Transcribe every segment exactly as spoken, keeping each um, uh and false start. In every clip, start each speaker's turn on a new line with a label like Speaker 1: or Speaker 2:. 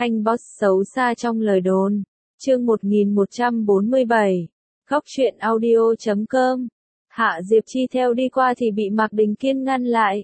Speaker 1: anh boss xấu xa trong lời đồn. Chương một nghìn một trăm bốn mươi bảy. Góc truyện audio chấm com. Hạ Diệp Chi theo đi qua thì bị Mạc Đình Kiên ngăn lại.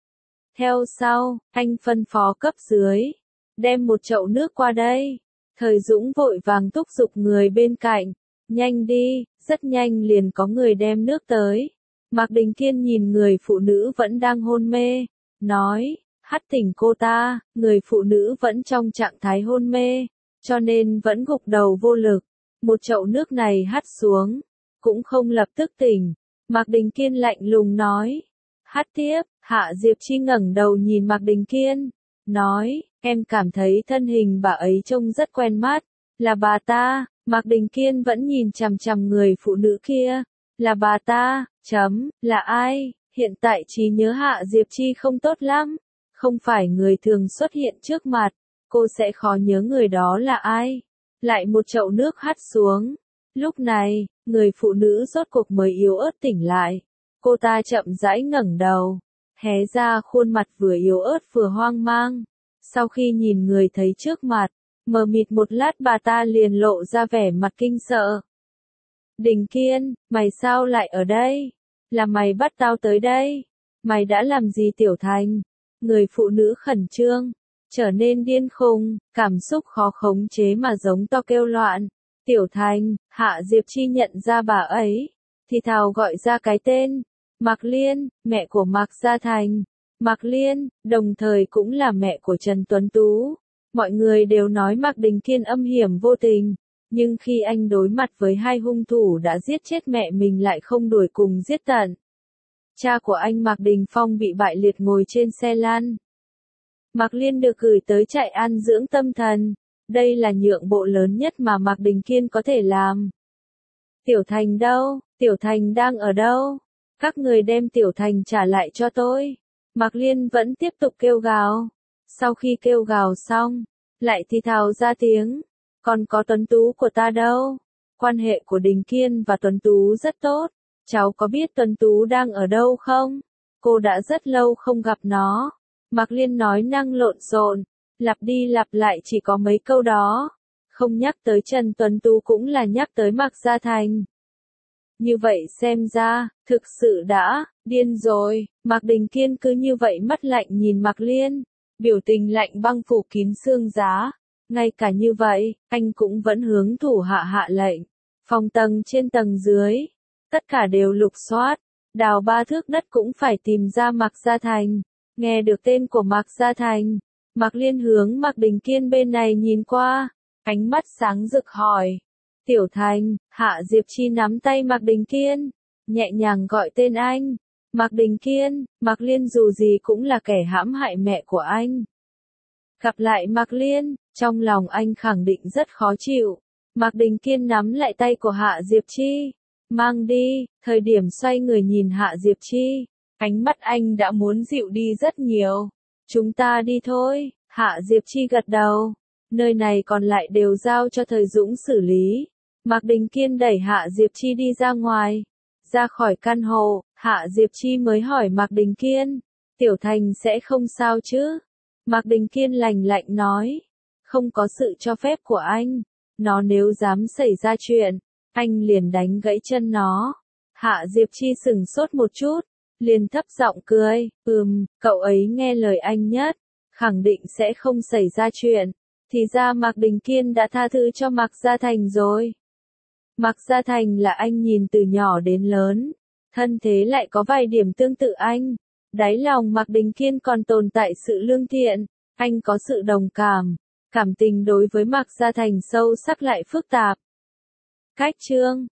Speaker 1: Theo sau, anh phân phó cấp dưới, đem một chậu nước qua đây. Thời Dũng vội vàng thúc giục người bên cạnh, nhanh đi, rất nhanh liền có người đem nước tới. Mạc Đình Kiên nhìn người phụ nữ vẫn đang hôn mê, nói, hắt tỉnh cô ta. Người phụ nữ vẫn trong trạng thái hôn mê, cho nên vẫn gục đầu vô lực. Một chậu nước này hắt xuống, cũng không lập tức tỉnh. Mạc Đình Kiên lạnh lùng nói, hắt tiếp. Hạ Diệp Chi ngẩng đầu nhìn Mạc Đình Kiên, nói, em cảm thấy thân hình bà ấy trông rất quen mắt, là bà ta. Mạc Đình Kiên vẫn nhìn chằm chằm người phụ nữ kia, là bà ta, chấm, là ai? Hiện tại trí nhớ Hạ Diệp Chi không tốt lắm, không phải người thường xuất hiện trước mặt, cô sẽ khó nhớ người đó là ai. Lại một chậu nước hắt xuống. Lúc này, người phụ nữ rốt cuộc mới yếu ớt tỉnh lại. Cô ta chậm rãi ngẩng đầu, hé ra khuôn mặt vừa yếu ớt vừa hoang mang. Sau khi nhìn người thấy trước mặt, mờ mịt một lát bà ta liền lộ ra vẻ mặt kinh sợ. Đình Kiên, mày sao lại ở đây? Là mày bắt tao tới đây? Mày đã làm gì Tiểu Thành? Người phụ nữ khẩn trương, trở nên điên khùng, cảm xúc khó khống chế mà giống to kêu loạn. Tiểu Thành. Hạ Diệp Chi nhận ra bà ấy, thì thào gọi ra cái tên. Mạc Liên, mẹ của Mạc Gia Thành. Mạc Liên, đồng thời cũng là mẹ của Trần Tuấn Tú. Mọi người đều nói Mạc Đình Kiên âm hiểm vô tình, nhưng khi anh đối mặt với hai hung thủ đã giết chết mẹ mình lại không đuổi cùng giết tận. Cha của anh Mạc Đình Phong bị bại liệt ngồi trên xe lăn. Mạc Liên được gửi tới trại an dưỡng tâm thần. Đây là nhượng bộ lớn nhất mà Mạc Đình Kiên có thể làm. Tiểu Thành đâu? Tiểu Thành đang ở đâu? Các người đem Tiểu Thành trả lại cho tôi. Mạc Liên vẫn tiếp tục kêu gào. Sau khi kêu gào xong, lại thì thào ra tiếng. Còn có Tuấn Tú của ta đâu? Quan hệ của Đình Kiên và Tuấn Tú rất tốt. Cháu có biết Tuấn Tú đang ở đâu không? Cô đã rất lâu không gặp nó. Mạc Liên nói năng lộn xộn, lặp đi lặp lại chỉ có mấy câu đó. Không nhắc tới Trần Tuấn Tú cũng là nhắc tới Mạc Gia Thành. Như vậy xem ra, thực sự đã, điên rồi. Mạc Đình Kiên cứ như vậy mắt lạnh nhìn Mạc Liên, biểu tình lạnh băng phủ kín xương giá. Ngay cả như vậy, anh cũng vẫn hướng thủ hạ hạ lệnh. Phòng tầng trên tầng dưới, tất cả đều lục soát, đào ba thước đất cũng phải tìm ra Mạc Gia Thành. Nghe được tên của Mạc Gia Thành, Mạc Liên hướng Mạc Đình Kiên bên này nhìn qua, ánh mắt sáng rực hỏi. Tiểu Thành. Hạ Diệp Chi nắm tay Mạc Đình Kiên, nhẹ nhàng gọi tên anh. Mạc Đình Kiên. Mạc Liên dù gì cũng là kẻ hãm hại mẹ của anh. Gặp lại Mạc Liên, trong lòng anh khẳng định rất khó chịu. Mạc Đình Kiên nắm lại tay của Hạ Diệp Chi, mang đi. Thời điểm xoay người nhìn Hạ Diệp Chi, ánh mắt anh đã muốn dịu đi rất nhiều. Chúng ta đi thôi. Hạ Diệp Chi gật đầu. Nơi này còn lại đều giao cho Thời Dũng xử lý. Mạc Đình Kiên đẩy Hạ Diệp Chi đi ra ngoài. Ra khỏi căn hộ, Hạ Diệp Chi mới hỏi Mạc Đình Kiên. Tiểu Thành sẽ không sao chứ? Mạc Đình Kiên lạnh lạnh nói. Không có sự cho phép của anh. Nó nếu dám xảy ra chuyện, anh liền đánh gãy chân nó. Hạ Diệp Chi sửng sốt một chút, liền thấp giọng cười. Ừm, cậu ấy nghe lời anh nhất, khẳng định sẽ không xảy ra chuyện. Thì ra Mạc Đình Kiên đã tha thứ cho Mạc Gia Thành rồi. Mạc Gia Thành là anh nhìn từ nhỏ đến lớn, thân thế lại có vài điểm tương tự anh. Đáy lòng Mạc Đình Kiên còn tồn tại sự lương thiện, anh có sự đồng cảm, cảm tình đối với Mạc Gia Thành sâu sắc lại phức tạp. Cách chương